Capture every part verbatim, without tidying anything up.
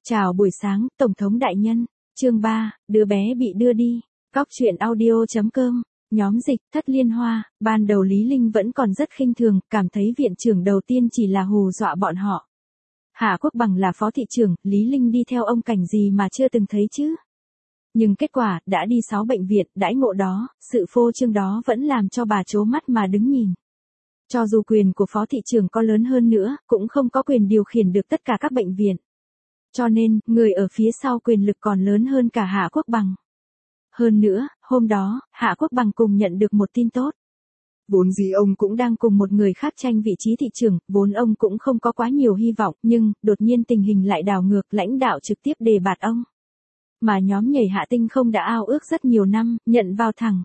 Chào buổi sáng, Tổng thống đại nhân. Chương ba, đứa bé bị đưa đi. Cóc truyện audio chấm com. Nhóm dịch, Thất Liên Hoa. Ban đầu Lý Linh vẫn còn rất khinh thường, cảm thấy viện trưởng đầu tiên chỉ là hù dọa bọn họ. Hạ Quốc Bằng là phó thị trưởng, Lý Linh đi theo ông cảnh gì mà chưa từng thấy chứ. Nhưng kết quả, đã đi sáu bệnh viện, đãi ngộ đó, sự phô trương đó vẫn làm cho bà trố mắt mà đứng nhìn. Cho dù quyền của phó thị trưởng có lớn hơn nữa, cũng không có quyền điều khiển được tất cả các bệnh viện. Cho nên, người ở phía sau quyền lực còn lớn hơn cả Hạ Quốc Bằng. Hơn nữa, hôm đó, Hạ Quốc Bằng cùng nhận được một tin tốt. Vốn dĩ ông cũng đang cùng một người khác tranh vị trí thị trưởng, vốn ông cũng không có quá nhiều hy vọng, nhưng, đột nhiên tình hình lại đảo ngược, lãnh đạo trực tiếp đề bạt ông. Mà nhóm nhảy Hạ Tinh không đã ao ước rất nhiều năm, nhận vào thẳng.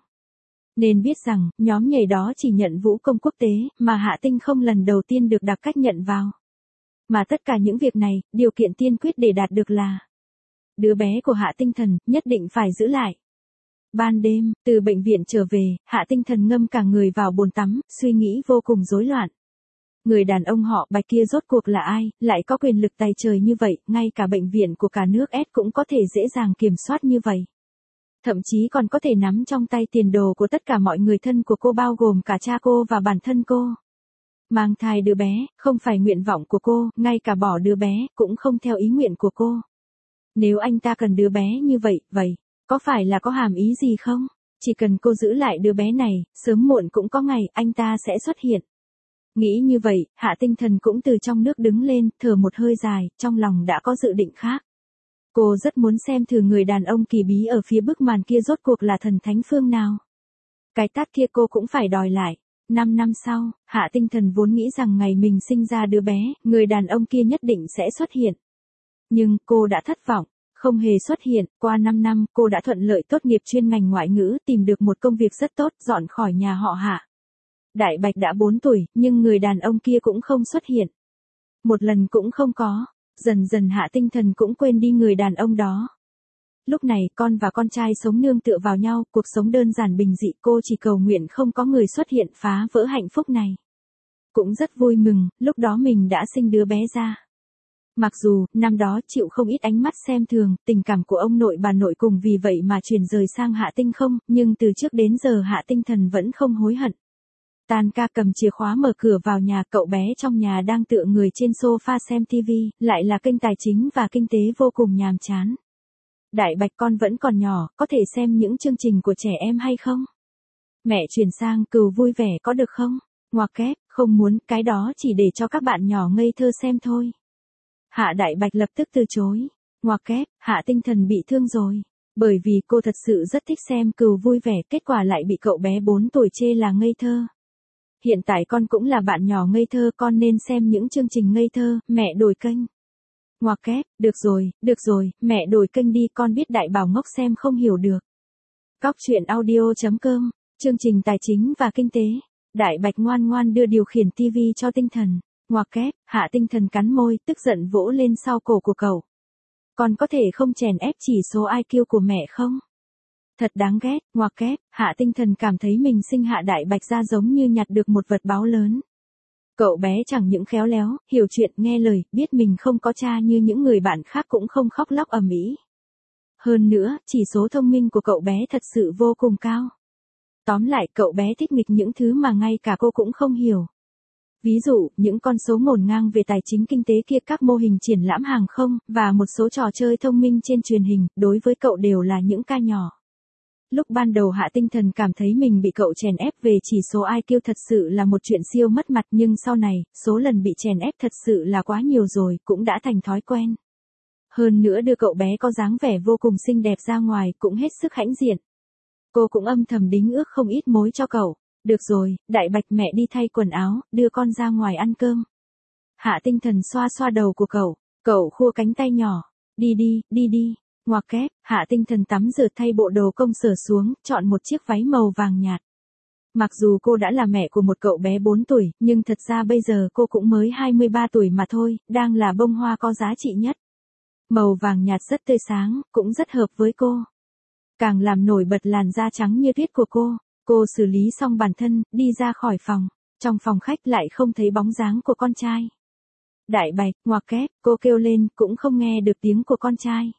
Nên biết rằng, nhóm nhảy đó chỉ nhận vũ công quốc tế, mà Hạ Tinh không lần đầu tiên được đặc cách nhận vào. Mà tất cả những việc này, điều kiện tiên quyết để đạt được là đứa bé của Hạ Tinh Thần, nhất định phải giữ lại. Ban đêm, từ bệnh viện trở về, Hạ Tinh Thần ngâm cả người vào bồn tắm, suy nghĩ vô cùng rối loạn. Người đàn ông họ Bạch kia rốt cuộc là ai, lại có quyền lực tài trời như vậy, ngay cả bệnh viện của cả nước S cũng có thể dễ dàng kiểm soát như vậy. Thậm chí còn có thể nắm trong tay tiền đồ của tất cả mọi người thân của cô bao gồm cả cha cô và bản thân cô. Mang thai đứa bé, không phải nguyện vọng của cô, ngay cả bỏ đứa bé, cũng không theo ý nguyện của cô. Nếu anh ta cần đứa bé như vậy, vậy, có phải là có hàm ý gì không? Chỉ cần cô giữ lại đứa bé này, sớm muộn cũng có ngày, anh ta sẽ xuất hiện. Nghĩ như vậy, Hạ Tinh Thần cũng từ trong nước đứng lên, thở một hơi dài, trong lòng đã có dự định khác. Cô rất muốn xem thử người đàn ông kỳ bí ở phía bức màn kia rốt cuộc là thần thánh phương nào. Cái tát kia cô cũng phải đòi lại. Năm năm sau, Hạ Tinh Thần vốn nghĩ rằng ngày mình sinh ra đứa bé, người đàn ông kia nhất định sẽ xuất hiện. Nhưng, cô đã thất vọng, không hề xuất hiện, qua năm năm, cô đã thuận lợi tốt nghiệp chuyên ngành ngoại ngữ, tìm được một công việc rất tốt, dọn khỏi nhà họ Hạ. Đại Bạch đã bốn tuổi, nhưng người đàn ông kia cũng không xuất hiện. Một lần cũng không có, dần dần Hạ Tinh Thần cũng quên đi người đàn ông đó. Lúc này, con và con trai sống nương tựa vào nhau, cuộc sống đơn giản bình dị, cô chỉ cầu nguyện không có người xuất hiện phá vỡ hạnh phúc này. Cũng rất vui mừng, lúc đó mình đã sinh đứa bé ra. Mặc dù, năm đó chịu không ít ánh mắt xem thường, tình cảm của ông nội bà nội cùng vì vậy mà chuyển rời sang Hạ Tinh không, nhưng từ trước đến giờ Hạ Tinh Thần vẫn không hối hận. Tan ca cầm chìa khóa mở cửa vào nhà, cậu bé trong nhà đang tựa người trên sofa xem tivi, lại là kênh tài chính và kinh tế vô cùng nhàm chán. Đại Bạch con vẫn còn nhỏ, có thể xem những chương trình của trẻ em hay không? Mẹ chuyển sang Cừu vui vẻ có được không? Ngoặc kép, không muốn, cái đó chỉ để cho các bạn nhỏ ngây thơ xem thôi. Hạ Đại Bạch lập tức từ chối. Ngoặc kép, Hạ Tinh Thần bị thương rồi. Bởi vì cô thật sự rất thích xem Cừu vui vẻ, kết quả lại bị cậu bé bốn tuổi chê là ngây thơ. Hiện tại con cũng là bạn nhỏ ngây thơ, con nên xem những chương trình ngây thơ, mẹ đổi kênh. Ngoặc kép, được rồi, được rồi, mẹ đổi kênh đi, con biết đại bảo ngốc xem không hiểu được. Cóc truyện audio chấm com, chương trình tài chính và kinh tế. Đại Bạch ngoan ngoan đưa điều khiển tivi cho Tinh Thần. Ngoặc kép, Hạ Tinh Thần cắn môi, tức giận vỗ lên sau cổ của cậu. Con có thể không chèn ép chỉ số i kiu của mẹ không? Thật đáng ghét, ngoặc kép, Hạ Tinh Thần cảm thấy mình sinh Hạ Đại Bạch ra giống như nhặt được một vật báu lớn. Cậu bé chẳng những khéo léo, hiểu chuyện, nghe lời, biết mình không có cha như những người bạn khác cũng không khóc lóc ầm ĩ. Hơn nữa, chỉ số thông minh của cậu bé thật sự vô cùng cao. Tóm lại, cậu bé thích nghịch những thứ mà ngay cả cô cũng không hiểu. Ví dụ, những con số ngổn ngang về tài chính kinh tế kia, các mô hình triển lãm hàng không, và một số trò chơi thông minh trên truyền hình, đối với cậu đều là những ca nhỏ. Lúc ban đầu Hạ Tinh Thần cảm thấy mình bị cậu chèn ép về chỉ số i kiu thật sự là một chuyện siêu mất mặt, nhưng sau này, số lần bị chèn ép thật sự là quá nhiều rồi, cũng đã thành thói quen. Hơn nữa đưa cậu bé có dáng vẻ vô cùng xinh đẹp ra ngoài, cũng hết sức hãnh diện. Cô cũng âm thầm đính ước không ít mối cho cậu. Được rồi, Đại Bạch, mẹ đi thay quần áo, đưa con ra ngoài ăn cơm. Hạ Tinh Thần xoa xoa đầu của cậu, cậu khua cánh tay nhỏ. Đi đi, đi đi. Ngoặc kép, Hạ Tinh Thần tắm rửa thay bộ đồ công sở xuống, chọn một chiếc váy màu vàng nhạt. Mặc dù cô đã là mẹ của một cậu bé bốn tuổi, nhưng thật ra bây giờ cô cũng mới hai mươi ba tuổi mà thôi, đang là bông hoa có giá trị nhất. Màu vàng nhạt rất tươi sáng, cũng rất hợp với cô. Càng làm nổi bật làn da trắng như tuyết của cô. Cô xử lý xong bản thân, đi ra khỏi phòng. Trong phòng khách lại không thấy bóng dáng của con trai. Đại Bạch, ngoặc kép, cô kêu lên, cũng không nghe được tiếng của con trai.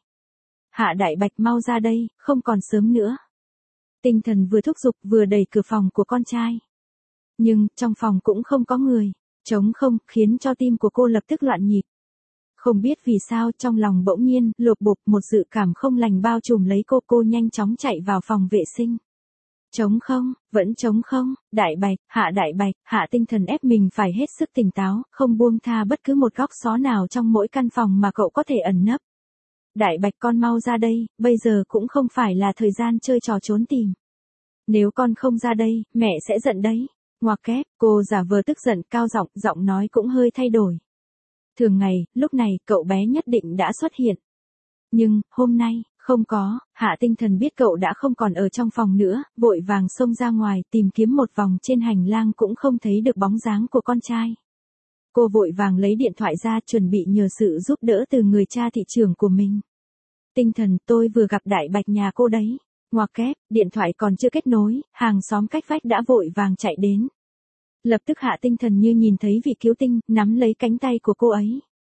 Hạ Đại Bạch mau ra đây, không còn sớm nữa. Tinh Thần vừa thúc giục vừa đẩy cửa phòng của con trai. Nhưng, trong phòng cũng không có người, trống không, khiến cho tim của cô lập tức loạn nhịp. Không biết vì sao trong lòng bỗng nhiên, lột bột một dự cảm không lành bao trùm lấy cô, cô nhanh chóng chạy vào phòng vệ sinh. Trống không, vẫn trống không, Đại Bạch, Hạ Đại Bạch, Hạ Tinh Thần ép mình phải hết sức tỉnh táo, không buông tha bất cứ một góc xó nào trong mỗi căn phòng mà cậu có thể ẩn nấp. Đại Bạch con mau ra đây, bây giờ cũng không phải là thời gian chơi trò trốn tìm. Nếu con không ra đây, mẹ sẽ giận đấy. Ngoặc kép, cô giả vờ tức giận cao giọng, giọng nói cũng hơi thay đổi. Thường ngày, lúc này, cậu bé nhất định đã xuất hiện. Nhưng, hôm nay, không có, Hạ Tinh Thần biết cậu đã không còn ở trong phòng nữa, vội vàng xông ra ngoài, tìm kiếm một vòng trên hành lang cũng không thấy được bóng dáng của con trai. Cô vội vàng lấy điện thoại ra chuẩn bị nhờ sự giúp đỡ từ người cha thị trưởng của mình. Tinh Thần, tôi vừa gặp Đại Bạch nhà cô đấy. Ngoặc kép, điện thoại còn chưa kết nối, hàng xóm cách vách đã vội vàng chạy đến. Lập tức Hạ Tinh Thần như nhìn thấy vị cứu tinh, nắm lấy cánh tay của cô ấy.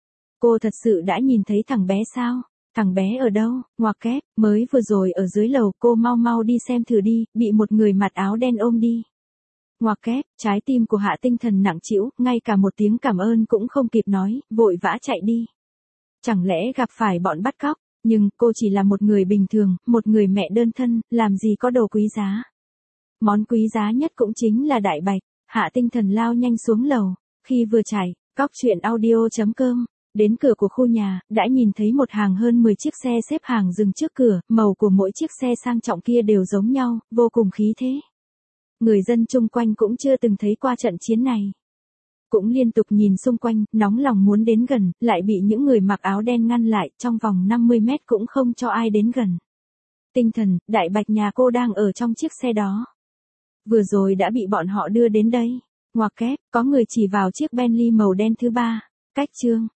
Cô thật sự đã nhìn thấy thằng bé sao? Thằng bé ở đâu? Ngoặc kép, mới vừa rồi ở dưới lầu, cô mau mau đi xem thử đi, bị một người mặc áo đen ôm đi. Ngoặc kép, trái tim của Hạ Tinh Thần nặng trĩu, ngay cả một tiếng cảm ơn cũng không kịp nói, vội vã chạy đi. Chẳng lẽ gặp phải bọn bắt cóc? Nhưng, cô chỉ là một người bình thường, một người mẹ đơn thân, làm gì có đồ quý giá. Món quý giá nhất cũng chính là Đại Bạch. Hạ Tinh Thần lao nhanh xuống lầu. Khi vừa chạy, cóc truyện audio chấm com, đến cửa của khu nhà, đã nhìn thấy một hàng hơn mười chiếc xe xếp hàng dừng trước cửa, màu của mỗi chiếc xe sang trọng kia đều giống nhau, vô cùng khí thế. Người dân chung quanh cũng chưa từng thấy qua trận chiến này. Cũng liên tục nhìn xung quanh, nóng lòng muốn đến gần, lại bị những người mặc áo đen ngăn lại, trong vòng năm mươi mét cũng không cho ai đến gần. Tinh Thần, Đại Bạch nhà cô đang ở trong chiếc xe đó. Vừa rồi đã bị bọn họ đưa đến đây. Ngoặc kép, có người chỉ vào chiếc Bentley màu đen thứ ba. Cách chương.